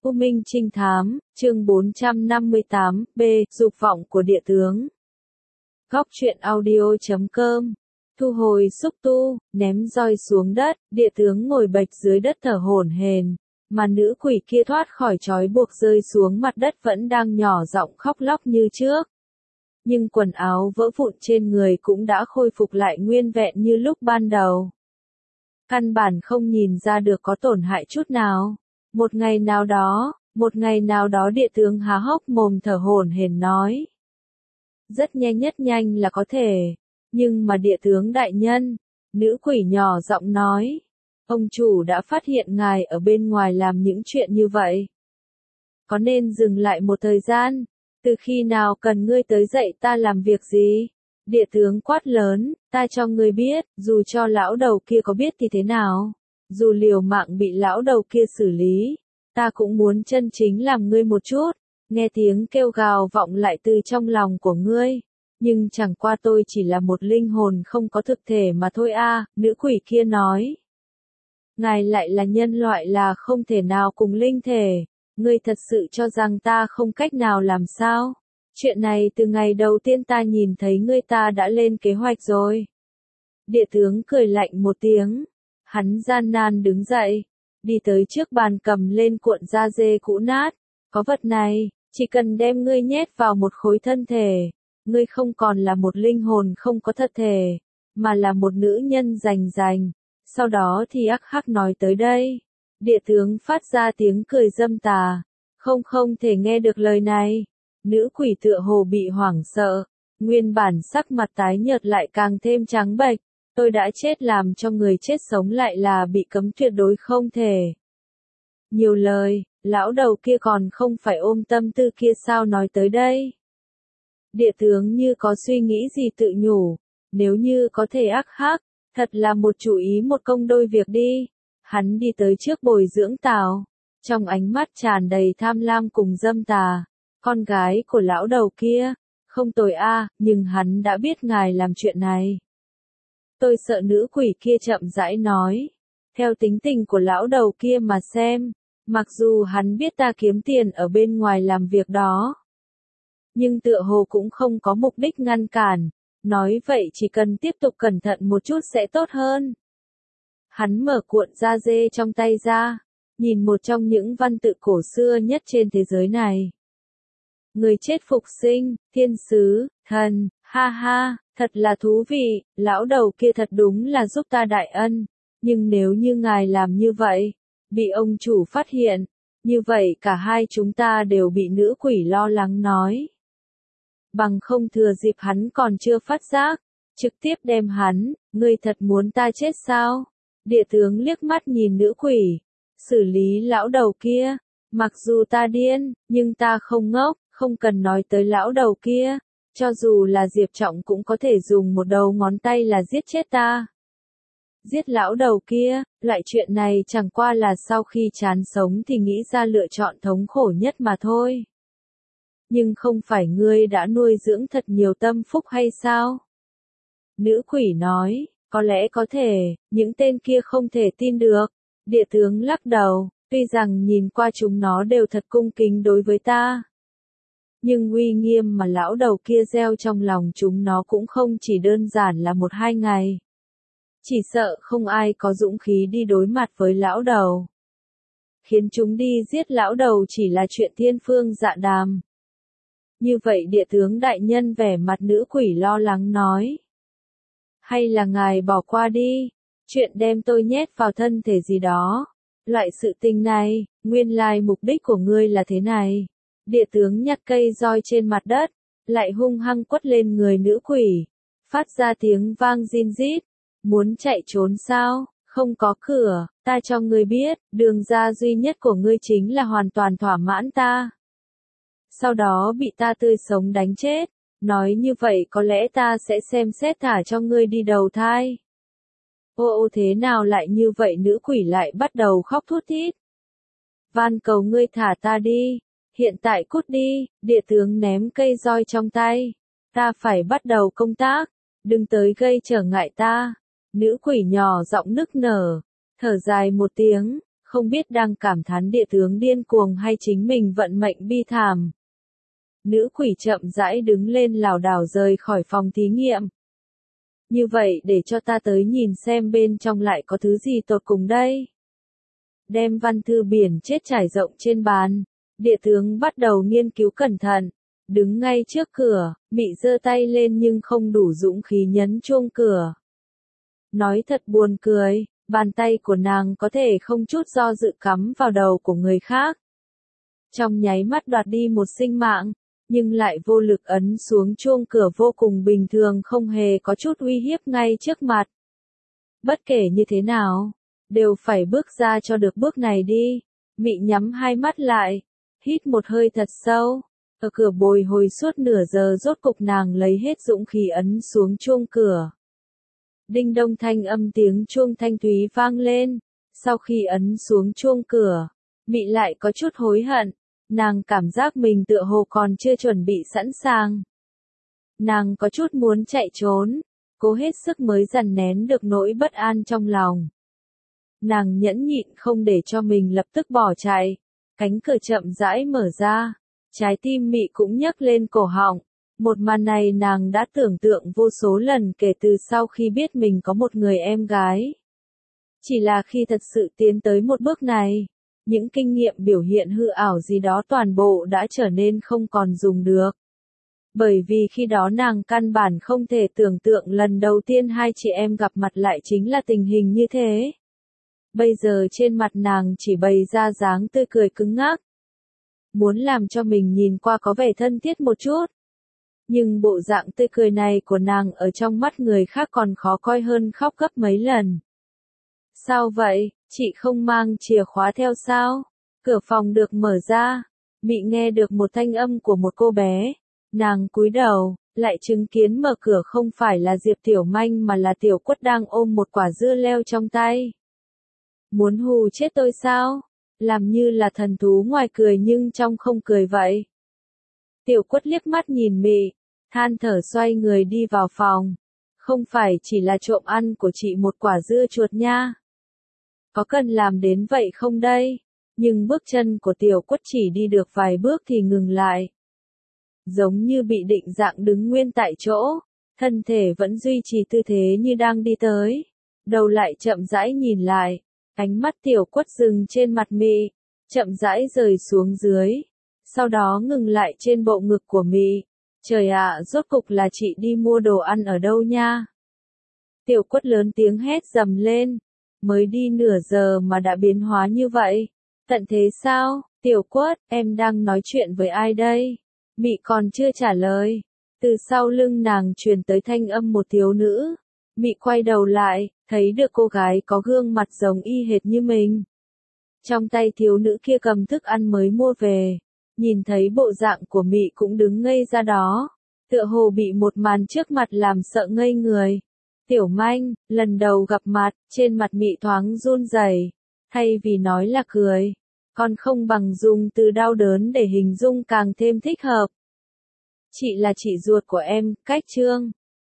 U Minh Trinh Thám, chương 458, B. Dục vọng của địa tướng. Góc truyện audio.com. Thu hồi xúc tu, ném roi xuống đất, địa tướng ngồi bệt dưới đất thở hổn hển, mà nữ quỷ kia thoát khỏi trói buộc rơi xuống mặt đất vẫn đang nhỏ giọng khóc lóc như trước. Nhưng quần áo vỡ vụn trên người cũng đã khôi phục lại nguyên vẹn như lúc ban đầu. Căn bản không nhìn ra được có tổn hại chút nào. Một ngày nào đó địa tướng há hốc mồm thở hổn hển nói. Rất nhanh là có thể. Nhưng mà địa tướng đại nhân, nữ quỷ nhỏ giọng nói. Ông chủ đã phát hiện ngài ở bên ngoài làm những chuyện như vậy. Có nên dừng lại một thời gian? Từ khi nào cần ngươi tới dạy ta làm việc gì? Địa tướng quát lớn, ta cho ngươi biết, dù cho lão đầu kia có biết thì thế nào? Dù liều mạng bị lão đầu kia xử lý, ta cũng muốn chân chính làm ngươi một chút. Nghe tiếng kêu gào vọng lại từ trong lòng của ngươi. Nhưng chẳng qua tôi chỉ là một linh hồn không có thực thể mà thôi a, nữ quỷ kia nói. Ngài lại là nhân loại là không thể nào cùng linh thể. Ngươi thật sự cho rằng ta không cách nào làm sao? Chuyện này từ ngày đầu tiên ta nhìn thấy ngươi ta đã lên kế hoạch rồi. Địa tướng cười lạnh một tiếng. Hắn gian nan đứng dậy. Đi tới trước bàn cầm lên cuộn da dê cũ nát. Có vật này, chỉ cần đem ngươi nhét vào một khối thân thể. Ngươi không còn là một linh hồn không có thật thể. Mà là một nữ nhân rành. Sau đó thì ắc hắc nói tới đây. Địa tướng phát ra tiếng cười dâm tà. Không thể nghe được lời này. Nữ quỷ tựa hồ bị hoảng sợ. Nguyên bản sắc mặt tái nhợt lại càng thêm trắng bệch. Tôi đã chết làm cho người chết sống lại là bị cấm tuyệt đối không thể. Nhiều lời, lão đầu kia còn không phải ôm tâm tư kia sao nói tới đây. Địa tướng như có suy nghĩ gì tự nhủ. Nếu như có thể ắc hắc, thật là một chủ ý một công đôi việc đi. Hắn đi tới trước bồi dưỡng tào. Trong ánh mắt tràn đầy tham lam cùng dâm tà. Con gái của lão đầu kia. Không tồi a, nhưng hắn đã biết ngài làm chuyện này. Tôi sợ nữ quỷ kia chậm rãi nói. Theo tính tình của lão đầu kia mà xem. Mặc dù hắn biết ta kiếm tiền ở bên ngoài làm việc đó. Nhưng tựa hồ cũng không có mục đích ngăn cản. Nói vậy chỉ cần tiếp tục cẩn thận một chút sẽ tốt hơn. Hắn mở cuộn da dê trong tay ra. Nhìn một trong những văn tự cổ xưa nhất trên thế giới này. Người chết phục sinh, thiên sứ, thần, ha ha, thật là thú vị, lão đầu kia thật đúng là giúp ta đại ân. Nhưng nếu như ngài làm như vậy, bị ông chủ phát hiện, như vậy cả hai chúng ta đều bị nữ quỷ lo lắng nói. Bằng không thừa dịp hắn còn chưa phát giác, trực tiếp đem hắn, ngươi thật muốn ta chết sao? Địa tướng liếc mắt nhìn nữ quỷ, xử lý lão đầu kia, mặc dù ta điên, nhưng ta không ngốc, không cần nói tới lão đầu kia, cho dù là Diệp Trọng cũng có thể dùng một đầu ngón tay là giết chết ta. Giết lão đầu kia, loại chuyện này chẳng qua là sau khi chán sống thì nghĩ ra lựa chọn thống khổ nhất mà thôi. Nhưng không phải ngươi đã nuôi dưỡng thật nhiều tâm phúc hay sao? Nữ quỷ nói, có lẽ có thể, những tên kia không thể tin được. Địa tướng lắc đầu, tuy rằng nhìn qua chúng nó đều thật cung kính đối với ta. Nhưng uy nghiêm mà lão đầu kia gieo trong lòng chúng nó cũng không chỉ đơn giản là 1-2 ngày. Chỉ sợ không ai có dũng khí đi đối mặt với lão đầu. Khiến chúng đi giết lão đầu chỉ là chuyện thiên phương dạ đàm. Như vậy địa tướng đại nhân vẻ mặt nữ quỷ lo lắng nói. Hay là ngài bỏ qua đi, chuyện đem tôi nhét vào thân thể gì đó. Loại sự tình này, nguyên lai mục đích của ngươi là thế này. Địa tướng nhặt cây roi trên mặt đất, lại hung hăng quất lên người nữ quỷ. Phát ra tiếng vang rin rít. Muốn chạy trốn sao? Không có cửa, ta cho ngươi biết, đường ra duy nhất của ngươi chính là hoàn toàn thỏa mãn ta. Sau đó bị ta tươi sống đánh chết. Nói như vậy có lẽ ta sẽ xem xét thả cho ngươi đi đầu thai. Ô thế nào lại như vậy nữ quỷ lại bắt đầu khóc thút thít. Van cầu ngươi thả ta đi. Hiện tại cút đi, địa tướng ném cây roi trong tay. Ta phải bắt đầu công tác. Đừng tới gây trở ngại ta. Nữ quỷ nhỏ giọng nức nở. Thở dài một tiếng. không biết đang cảm thán địa tướng điên cuồng hay chính mình vận mệnh bi thảm. Nữ quỷ chậm rãi đứng lên lảo đảo rời khỏi phòng thí nghiệm. Như vậy để cho ta tới nhìn xem bên trong lại có thứ gì tột cùng đây. Đem văn thư biển chết trải rộng trên bàn, địa tướng bắt đầu nghiên cứu cẩn thận. Đứng ngay trước cửa, Mị giơ tay lên nhưng không đủ dũng khí nhấn chuông cửa. Nói thật buồn cười, bàn tay của nàng có thể không chút do dự cắm vào đầu của người khác. Trong nháy mắt đoạt đi một sinh mạng, nhưng lại vô lực ấn xuống chuông cửa vô cùng bình thường không hề có chút uy hiếp ngay trước mặt. Bất kể như thế nào, đều phải bước ra cho được bước này đi. Mị nhắm hai mắt lại, hít một hơi thật sâu. Ở cửa bồi hồi suốt nửa giờ rốt cục nàng lấy hết dũng khí ấn xuống chuông cửa. Đinh đông thanh âm tiếng chuông thanh thúy vang lên. Sau khi ấn xuống chuông cửa, Mị lại có chút hối hận. Nàng cảm giác mình tựa hồ còn chưa chuẩn bị sẵn sàng. Nàng có chút muốn chạy trốn, cố hết sức mới dằn nén được nỗi bất an trong lòng. Nàng nhẫn nhịn không để cho mình lập tức bỏ chạy. Cánh cửa chậm rãi mở ra, trái tim Mị cũng nhấc lên cổ họng. Một màn này nàng đã tưởng tượng vô số lần kể từ sau khi biết mình có một người em gái. Chỉ là khi thật sự tiến tới một bước này, những kinh nghiệm biểu hiện hư ảo gì đó toàn bộ đã trở nên không còn dùng được. Bởi vì khi đó nàng căn bản không thể tưởng tượng lần đầu tiên hai chị em gặp mặt lại chính là tình hình như thế. Bây giờ trên mặt nàng chỉ bày ra dáng tươi cười cứng ngắc. Muốn làm cho mình nhìn qua có vẻ thân thiết một chút. Nhưng bộ dạng tươi cười này của nàng ở trong mắt người khác còn khó coi hơn khóc gấp mấy lần. Sao vậy, chị không mang chìa khóa theo sao? Cửa phòng được mở ra, Mị nghe được một thanh âm của một cô bé. Nàng cúi đầu, lại chứng kiến mở cửa không phải là Diệp Tiểu Manh mà là Tiểu Quất đang ôm một quả dưa leo trong tay. Muốn hù chết tôi sao? Làm như là thần thú ngoài cười nhưng trong không cười vậy. Tiểu Quất liếc mắt nhìn Mị, than thở xoay người đi vào phòng. Không phải chỉ là trộm ăn của chị một quả dưa chuột nha. Có cần làm đến vậy không đây? Nhưng bước chân của Tiểu Quất chỉ đi được vài bước thì ngừng lại. Giống như bị định dạng đứng nguyên tại chỗ, thân thể vẫn duy trì tư thế như đang đi tới. Đầu lại chậm rãi nhìn lại, ánh mắt Tiểu Quất dừng trên mặt Mị, chậm rãi rời xuống dưới. Sau đó ngừng lại trên bộ ngực của Mị. Trời ạ, rốt cục là chị đi mua đồ ăn ở đâu nha? Tiểu Quất lớn tiếng hét dầm lên. Mới đi nửa giờ mà đã biến hóa như vậy. Tận thế sao? Tiểu Quất, em đang nói chuyện với ai đây? Mị còn chưa trả lời. Từ sau lưng nàng truyền tới thanh âm một thiếu nữ. Mị quay đầu lại, thấy được cô gái có gương mặt giống y hệt như mình. Trong tay thiếu nữ kia cầm thức ăn mới mua về. Nhìn thấy bộ dạng của Mị cũng đứng ngây ra đó. Tựa hồ bị một màn trước mặt làm sợ ngây người. Tiểu Manh, lần đầu gặp mặt, trên mặt Mị thoáng run rẩy. Thay vì nói là cười, còn không bằng dùng từ đau đớn để hình dung càng thêm thích hợp. Chị là chị ruột của em, Cách Trương.